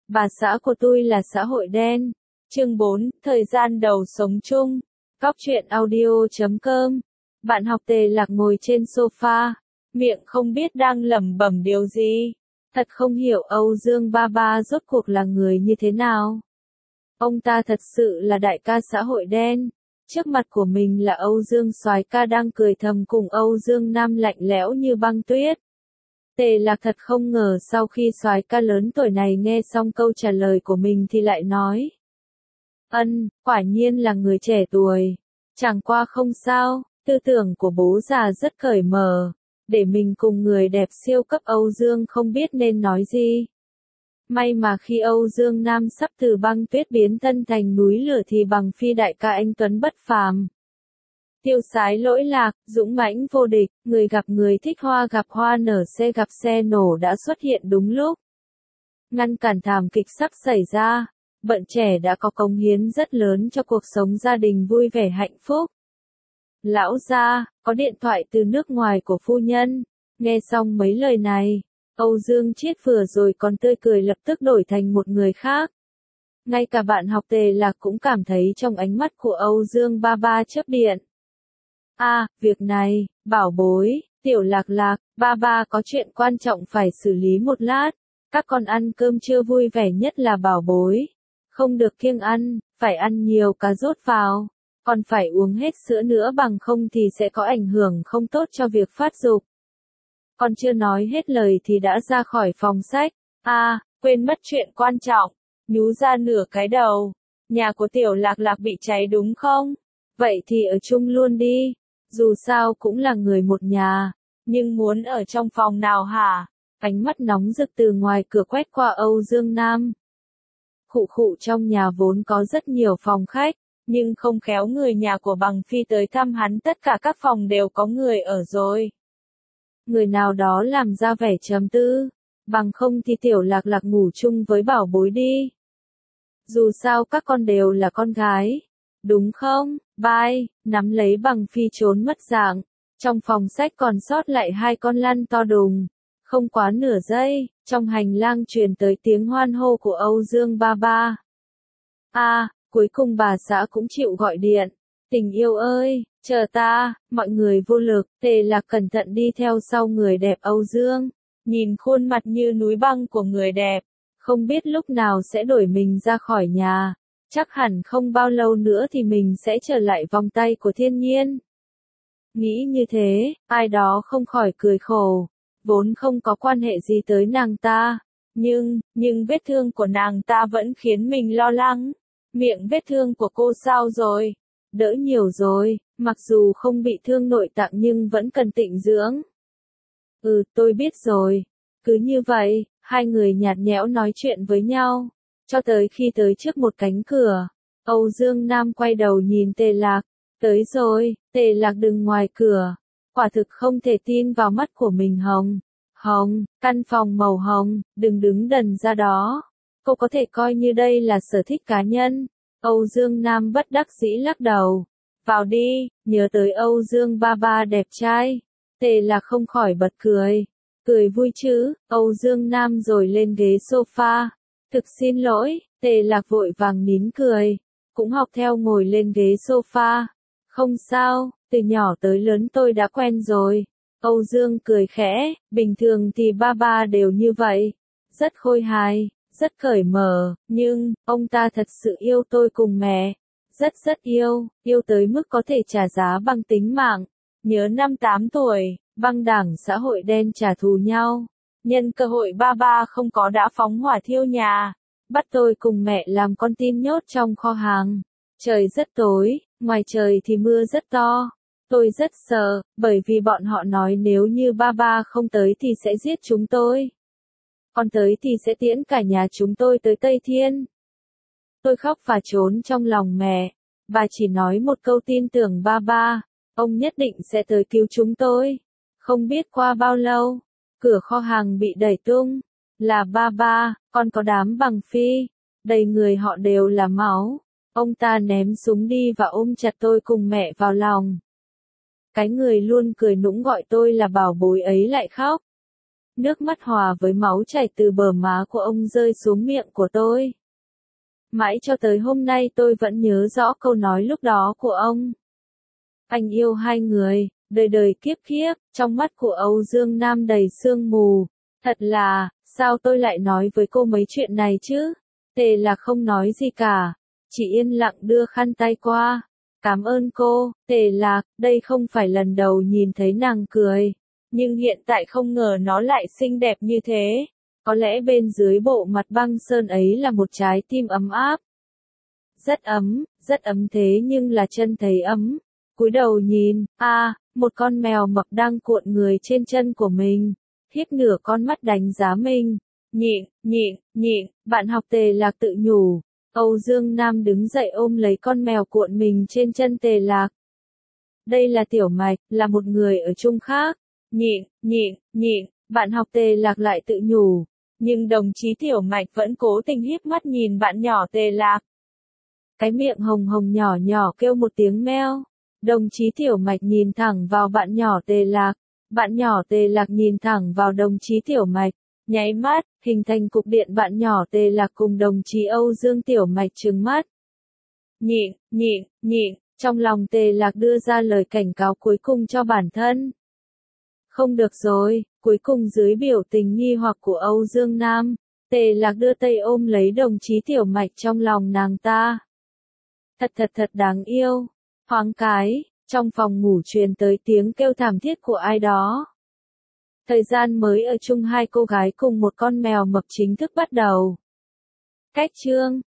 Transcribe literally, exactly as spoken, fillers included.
Bà xã của tôi là xã hội đen. Chương bốn, thời gian đầu sống chung. Cóc truyện audio chấm com. Bạn học Tề Lạc ngồi trên sofa, miệng không biết đang lẩm bẩm điều gì. Thật không hiểu Âu Dương Ba Ba rốt cuộc là người như thế nào. Ông ta thật sự là đại ca xã hội đen. Trước mặt của mình là Âu Dương soái ca đang cười thầm cùng Âu Dương Nam lạnh lẽo như băng tuyết. Tề Lạc thật không ngờ sau khi soái ca lớn tuổi này nghe xong câu trả lời của mình thì lại nói. Ân, quả nhiên là người trẻ tuổi. Chẳng qua không sao, tư tưởng của bố già rất cởi mở. Để mình cùng người đẹp siêu cấp Âu Dương không biết nên nói gì. May mà khi Âu Dương Nam sắp từ băng tuyết biến thân thành núi lửa thì bằng phi đại ca anh Tuấn bất phàm. Tiêu sái lỗi lạc, dũng mãnh vô địch, người gặp người thích hoa gặp hoa nở xe gặp xe nổ đã xuất hiện đúng lúc. Ngăn cản thảm kịch sắp xảy ra, bận trẻ đã có cống hiến rất lớn cho cuộc sống gia đình vui vẻ hạnh phúc. Lão gia, có điện thoại từ nước ngoài của phu nhân. Nghe xong mấy lời này, Âu Dương Chiết vừa rồi còn tươi cười lập tức đổi thành một người khác. Ngay cả bạn học Tề Lạc cũng cảm thấy trong ánh mắt của Âu Dương Ba Ba chớp điện. À, việc này, bảo bối, Tiểu Lạc Lạc, Ba Ba có chuyện quan trọng phải xử lý một lát. Các con ăn cơm trưa vui vẻ nhất là bảo bối. Không được kiêng ăn, phải ăn nhiều cà rốt vào. Còn phải uống hết sữa nữa bằng không thì sẽ có ảnh hưởng không tốt cho việc phát dục. Còn chưa nói hết lời thì đã ra khỏi phòng sách. À, quên mất chuyện quan trọng. Nhú ra nửa cái đầu. Nhà của Tiểu Lạc Lạc bị cháy đúng không? Vậy thì ở chung luôn đi. Dù sao cũng là người một nhà. Nhưng muốn ở trong phòng nào hả? Ánh mắt nóng rực từ ngoài cửa quét qua Âu Dương Nam. Khụ khụ, trong nhà vốn có rất nhiều phòng khách. Nhưng không khéo người nhà của Bằng Phi tới thăm hắn, tất cả các phòng đều có người ở rồi. Người nào đó làm ra vẻ trầm tư. Bằng không thì Tiểu Lạc Lạc ngủ chung với bảo bối đi. Dù sao các con đều là con gái. Đúng không? Bye, nắm lấy Bằng Phi trốn mất dạng. Trong phòng sách còn sót lại hai con lăn to đùng. Không quá nửa giây, trong hành lang truyền tới tiếng hoan hô của Âu Dương Ba Ba. À, cuối cùng bà xã cũng chịu gọi điện. Tình yêu ơi, chờ ta, mọi người vô lực. Tề Lạc cẩn thận đi theo sau người đẹp Âu Dương. Nhìn khuôn mặt như núi băng của người đẹp. Không biết lúc nào sẽ đổi mình ra khỏi nhà. Chắc hẳn không bao lâu nữa thì mình sẽ trở lại vòng tay của thiên nhiên. Nghĩ như thế, ai đó không khỏi cười khổ. Vốn không có quan hệ gì tới nàng ta. Nhưng, nhưng vết thương của nàng ta vẫn khiến mình lo lắng. Miệng vết thương của cô sao rồi? Đỡ nhiều rồi, mặc dù không bị thương nội tạng nhưng vẫn cần tịnh dưỡng. Ừ, tôi biết rồi. Cứ như vậy, hai người nhạt nhẽo nói chuyện với nhau. Cho tới khi tới trước một cánh cửa, Âu Dương Nam quay đầu nhìn Tề Lạc. Tới rồi, Tề Lạc đứng ngoài cửa. Quả thực không thể tin vào mắt của mình. Hồng, hồng, căn phòng màu hồng, đừng đứng đần ra đó. Cô có thể coi như đây là sở thích cá nhân. Âu Dương Nam bất đắc dĩ lắc đầu. Vào đi, nhớ tới Âu Dương Ba Ba đẹp trai. Tề Lạc không khỏi bật cười. Cười vui chứ, Âu Dương Nam rồi lên ghế sofa. Thực xin lỗi, Tề Lạc vội vàng nín cười. Cũng học theo ngồi lên ghế sofa. Không sao, từ nhỏ tới lớn tôi đã quen rồi. Âu Dương cười khẽ, bình thường thì ba ba đều như vậy. Rất khôi hài, rất cởi mở, nhưng, ông ta thật sự yêu tôi cùng mẹ. Rất rất yêu, yêu tới mức có thể trả giá bằng tính mạng. Nhớ năm tám tuổi, băng đảng xã hội đen trả thù nhau. Nhân cơ hội ba ba không có đã phóng hỏa thiêu nhà. Bắt tôi cùng mẹ làm con tin nhốt trong kho hàng. Trời rất tối, ngoài trời thì mưa rất to. Tôi rất sợ, bởi vì bọn họ nói nếu như ba ba không tới thì sẽ giết chúng tôi. Còn tới thì sẽ tiễn cả nhà chúng tôi tới Tây Thiên. Tôi khóc và trốn trong lòng mẹ. Bà chỉ nói một câu tin tưởng ba ba. Ông nhất định sẽ tới cứu chúng tôi. Không biết qua bao lâu, cửa kho hàng bị đẩy tung. Là ba ba, còn có đám Bằng Phi. Đầy người họ đều là máu. Ông ta ném súng đi và ôm chặt tôi cùng mẹ vào lòng. Cái người luôn cười nũng gọi tôi là bảo bối ấy lại khóc. Nước mắt hòa với máu chảy từ bờ má của ông rơi xuống miệng của tôi. Mãi cho tới hôm nay tôi vẫn nhớ rõ câu nói lúc đó của ông. Anh yêu hai người, đời đời kiếp kiếp, trong mắt của Âu Dương Nam đầy sương mù. Thật là, sao tôi lại nói với cô mấy chuyện này chứ? Tề Lạc không nói gì cả, chỉ yên lặng đưa khăn tay qua. Cảm ơn cô, Tề Lạc, đây không phải lần đầu nhìn thấy nàng cười. Nhưng hiện tại không ngờ nó lại xinh đẹp như thế. Có lẽ bên dưới bộ mặt băng sơn ấy là một trái tim ấm áp. Rất ấm, rất ấm thế nhưng là chân thấy ấm. Cúi đầu nhìn, a, à, một con mèo mập đang cuộn người trên chân của mình. Hiếp nửa con mắt đánh giá mình. Nhịn, nhịn, nhịn, bạn học Tề Lạc tự nhủ. Âu Dương Nam đứng dậy ôm lấy con mèo cuộn mình trên chân Tề Lạc. Đây là Tiểu Mạch, là một người ở chung khác. Nhịn, nhịn, nhịn, bạn học Tề Lạc lại tự nhủ. Nhưng đồng chí Tiểu Mạch vẫn cố tình hiếp mắt nhìn bạn nhỏ Tề Lạc. Cái miệng hồng hồng nhỏ nhỏ kêu một tiếng meo. Đồng chí Tiểu Mạch nhìn thẳng vào bạn nhỏ Tề Lạc. Bạn nhỏ Tề Lạc nhìn thẳng vào đồng chí Tiểu Mạch. Nháy mắt, hình thành cục điện bạn nhỏ Tề Lạc cùng đồng chí Âu Dương Tiểu Mạch trừng mắt. Nhịn, nhịn, nhịn, trong lòng Tề Lạc đưa ra lời cảnh cáo cuối cùng cho bản thân. Không được rồi, cuối cùng dưới biểu tình nghi hoặc của Âu Dương Nam, Tề Lạc đưa tay ôm lấy đồng chí Tiểu Mạch trong lòng nàng ta. Thật thật thật đáng yêu. Thoáng cái, trong phòng ngủ truyền tới tiếng kêu thảm thiết của ai đó. Thời gian mới ở chung hai cô gái cùng một con mèo mập chính thức bắt đầu. Cách chương